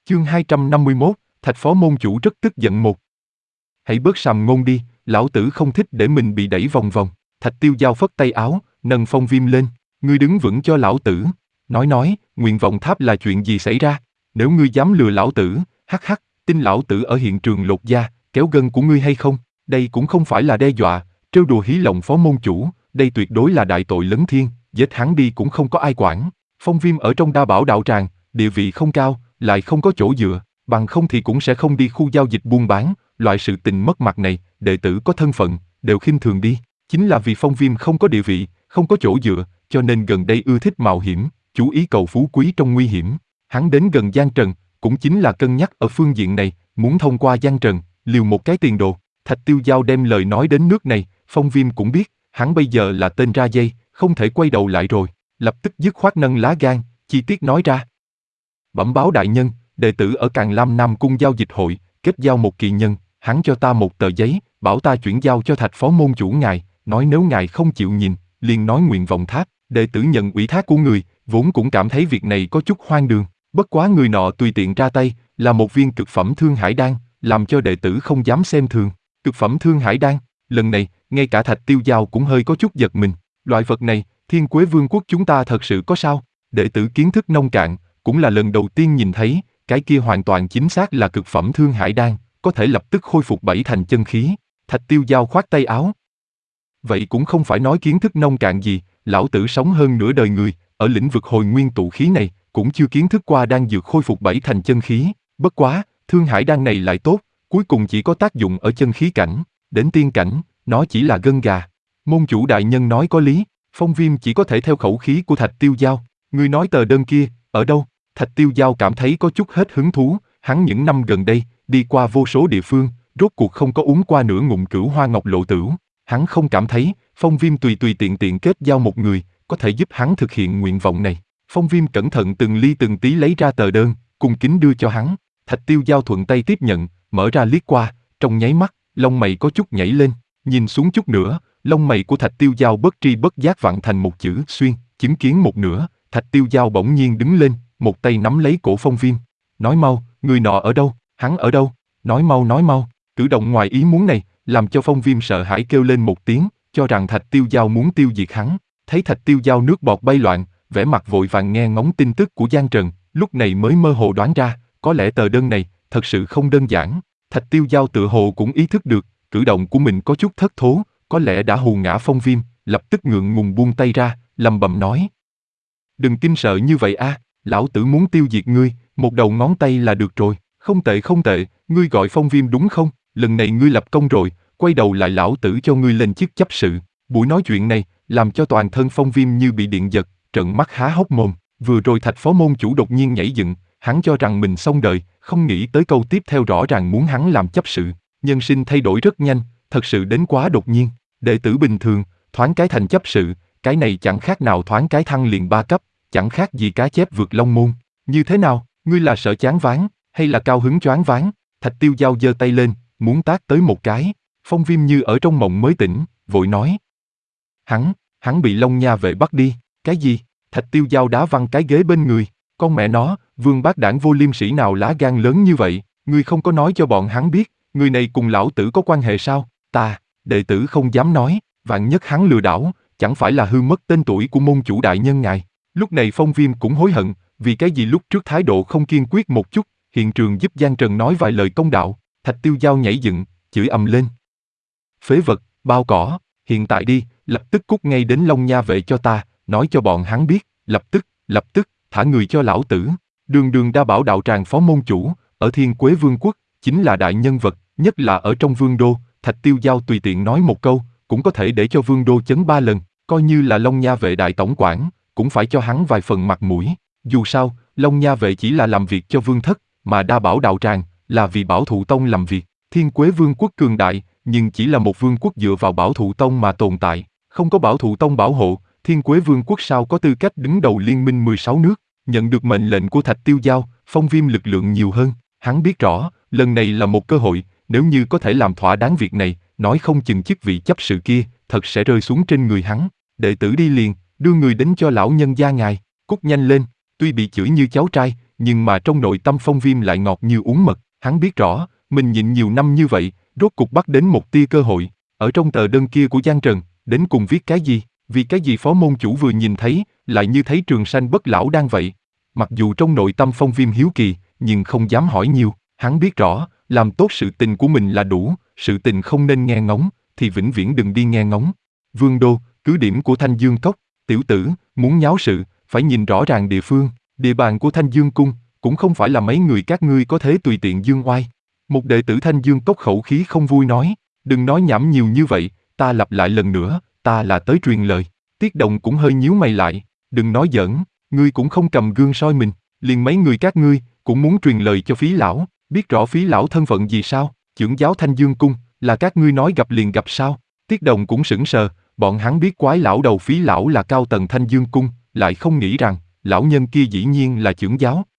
Chương 251, Thạch phó môn chủ rất tức giận một. Hãy bớt sàm ngôn đi, lão tử không thích để mình bị đẩy vòng vòng. Thạch Tiêu Dao phất tay áo, nâng Phong Viêm lên. Ngươi đứng vững cho lão tử. Nói, nguyện vọng tháp là chuyện gì xảy ra? Nếu ngươi dám lừa lão tử, hắc, tin lão tử ở hiện trường lột da, kéo gân của ngươi hay không? Đây cũng không phải là đe dọa, trêu đùa hí lòng phó môn chủ, đây tuyệt đối là đại tội lớn thiên, giết hắn đi cũng không có ai quản. Phong Viêm ở trong Đa Bảo đạo tràng, địa vị không cao, lại không có chỗ dựa, bằng không thì cũng sẽ không đi khu giao dịch buôn bán, loại sự tình mất mặt này, đệ tử có thân phận, đều khinh thường đi. Chính là vì Phong Viêm không có địa vị, không có chỗ dựa, cho nên gần đây ưa thích mạo hiểm, chú ý cầu phú quý trong nguy hiểm. Hắn đến gần Giang Trần, cũng chính là cân nhắc ở phương diện này, muốn thông qua Giang Trần, liều một cái tiền đồ. Thạch Tiêu Dao đem lời nói đến nước này, Phong Viêm cũng biết, hắn bây giờ là tên ra dây, không thể quay đầu lại rồi, lập tức dứt khoát nâng lá gan, chi tiết nói ra. Bẩm báo đại nhân, đệ tử ở Càn Lam Nam Cung giao dịch hội, kết giao một kỳ nhân, hắn cho ta một tờ giấy, bảo ta chuyển giao cho Thạch phó môn chủ ngài, nói nếu ngài không chịu nhìn, liền nói nguyện vọng tháp. Đệ tử nhận ủy thác của người, vốn cũng cảm thấy việc này có chút hoang đường, bất quá người nọ tùy tiện ra tay, là một viên cực phẩm thương hải đan, làm cho đệ tử không dám xem thường. Cực phẩm thương hải đan, lần này, ngay cả Thạch Tiêu Dao cũng hơi có chút giật mình. Loại vật này, Thiên Quế Vương quốc chúng ta thật sự có sao? Đệ tử kiến thức nông cạn, cũng là lần đầu tiên nhìn thấy, cái kia hoàn toàn chính xác là cực phẩm thương hải đan, có thể lập tức khôi phục 7 thành chân khí. Thạch Tiêu Dao khoát tay áo. Vậy cũng không phải nói kiến thức nông cạn gì, lão tử sống hơn nửa đời người, ở lĩnh vực hồi nguyên tụ khí này, cũng chưa kiến thức qua đan dược khôi phục 7 thành chân khí. Bất quá, thương hải đan này lại tốt, cuối cùng chỉ có tác dụng ở chân khí cảnh, đến tiên cảnh, nó chỉ là gân gà. Môn chủ đại nhân nói có lý, Phong Viêm chỉ có thể theo khẩu khí của Thạch Tiêu Dao. Ngươi nói tờ đơn kia, ở đâu? Thạch Tiêu Dao cảm thấy có chút hết hứng thú, hắn những năm gần đây, đi qua vô số địa phương, rốt cuộc không có uống qua nửa ngụm Cửu Hoa Ngọc Lộ Tửu. Hắn không cảm thấy, Phong Viêm tùy tiện kết giao một người, có thể giúp hắn thực hiện nguyện vọng này. Phong Viêm cẩn thận từng ly từng tí lấy ra tờ đơn, cung kính đưa cho hắn. Thạch Tiêu Dao thuận tay tiếp nhận, mở ra liếc qua, trong nháy mắt, lông mày có chút nhảy lên, nhìn xuống chút nữa, lông mày của Thạch Tiêu Dao bất tri bất giác vặn thành một chữ xuyên, chứng kiến một nửa, Thạch Tiêu Dao bỗng nhiên đứng lên, một tay nắm lấy cổ Phong Viêm. Nói mau, người nọ ở đâu, hắn ở đâu? Nói mau. Cử động ngoài ý muốn này, làm cho Phong Viêm sợ hãi kêu lên một tiếng, cho rằng Thạch Tiêu Dao muốn tiêu diệt hắn. Thấy Thạch Tiêu Dao nước bọt bay loạn, vẻ mặt vội vàng nghe ngóng tin tức của Giang Trần, lúc này mới mơ hồ đoán ra, có lẽ tờ đơn này, thật sự không đơn giản. Thạch Tiêu Dao tựa hồ cũng ý thức được, cử động của mình có chút thất thố, có lẽ đã hù ngã Phong Viêm, lập tức ngượng ngùng buông tay ra, lầm bầm nói. Đừng kinh sợ như vậy a, lão tử muốn tiêu diệt ngươi, một đầu ngón tay là được rồi. Không tệ, ngươi gọi Phong Viêm đúng không? Lần này ngươi lập công rồi, quay đầu lại lão tử cho ngươi lên chức chấp sự. Buổi nói chuyện này, làm cho toàn thân Phong Viêm như bị điện giật, trợn mắt há hốc mồm. Vừa rồi Thạch phó môn chủ đột nhiên nhảy dựng, hắn cho rằng mình xong đời, không nghĩ tới câu tiếp theo rõ ràng muốn hắn làm chấp sự. Nhân sinh thay đổi rất nhanh, thật sự đến quá đột nhiên. Đệ tử bình thường, thoáng cái thành chấp sự, cái này chẳng khác nào thoáng cái thăng liền 3 cấp, chẳng khác gì cá chép vượt long môn. Như thế nào, ngươi là sợ chán váng, hay là cao hứng choáng váng? Thạch Tiêu Dao giơ tay lên, muốn tát tới một cái. Phong Viêm như ở trong mộng mới tỉnh, vội nói. Hắn bị Long Nha vệ bắt đi. Cái gì? Thạch Tiêu Dao đá văng cái ghế bên người. Con mẹ nó, Vương Bác Đảng vô liêm sỉ nào lá gan lớn như vậy? Ngươi không có nói cho bọn hắn biết, người này cùng lão tử có quan hệ sao? Đệ tử không dám nói, vạn nhất hắn lừa đảo, chẳng phải là hư mất tên tuổi của môn chủ đại nhân ngài. Lúc này Phong Viêm cũng hối hận, vì cái gì lúc trước thái độ không kiên quyết một chút, hiện trường giúp Giang Trần nói vài lời công đạo. Thạch Tiêu Dao nhảy dựng, chửi ầm lên. Phế vật, bao cỏ, hiện tại đi, lập tức cút ngay đến Long Nha vệ cho ta, nói cho bọn hắn biết, lập tức, thả người cho lão tử. Đường Đa Bảo đạo tràng phó môn chủ, ở Thiên Quế Vương quốc, chính là đại nhân vật, nhất là ở trong vương đô. Thạch Tiêu Dao tùy tiện nói một câu, cũng có thể để cho vương đô chấn 3 lần, coi như là Long Nha vệ đại tổng quản, cũng phải cho hắn vài phần mặt mũi. Dù sao, Long Nha vệ chỉ là làm việc cho vương thất, mà Đa Bảo đạo tràng là vì Bảo Thụ Tông làm việc. Thiên Quế Vương quốc cường đại, nhưng chỉ là một vương quốc dựa vào Bảo Thụ Tông mà tồn tại, không có Bảo Thụ Tông bảo hộ, Thiên Quế Vương quốc sao có tư cách đứng đầu liên minh 16 nước. Nhận được mệnh lệnh của Thạch Tiêu Dao, Phong Viêm lực lượng nhiều hơn, hắn biết rõ, lần này là một cơ hội, nếu như có thể làm thỏa đáng việc này, nói không chừng chức vị chấp sự kia, thật sẽ rơi xuống trên người hắn. Đệ tử đi liền, đưa người đến cho lão nhân gia ngài, cút nhanh lên, tuy bị chửi như cháu trai, nhưng mà trong nội tâm Phong Viêm lại ngọt như uống mật. Hắn biết rõ, mình nhịn nhiều năm như vậy, rốt cục bắt đến một tia cơ hội. Ở trong tờ đơn kia của Giang Trần, đến cùng viết cái gì? Vì cái gì phó môn chủ vừa nhìn thấy, lại như thấy trường sanh bất lão đang vậy. Mặc dù trong nội tâm Phong Viêm hiếu kỳ, nhưng không dám hỏi nhiều. Hắn biết rõ, làm tốt sự tình của mình là đủ, sự tình không nên nghe ngóng, thì vĩnh viễn đừng đi nghe ngóng. Vương đô, cứ điểm của Thanh Dương Cốc, tiểu tử, muốn nháo sự, phải nhìn rõ ràng địa phương, địa bàn của Thanh Dương Cung, cũng không phải là mấy người các ngươi có thể tùy tiện dương oai. Một đệ tử Thanh Dương Cốc khẩu khí không vui nói, đừng nói nhảm nhiều như vậy, ta lặp lại lần nữa, ta là tới truyền lời. Tiết Đồng cũng hơi nhíu mày lại, đừng nói giỡn, ngươi cũng không cầm gương soi mình, liền mấy người các ngươi, cũng muốn truyền lời cho Phí lão, biết rõ Phí lão thân phận gì sao, trưởng giáo Thanh Dương Cung, là các ngươi nói gặp liền gặp sao. Tiết Đồng cũng sững sờ, bọn hắn biết quái lão đầu Phí lão là cao tầng Thanh Dương Cung, lại không nghĩ rằng, lão nhân kia dĩ nhiên là trưởng giáo.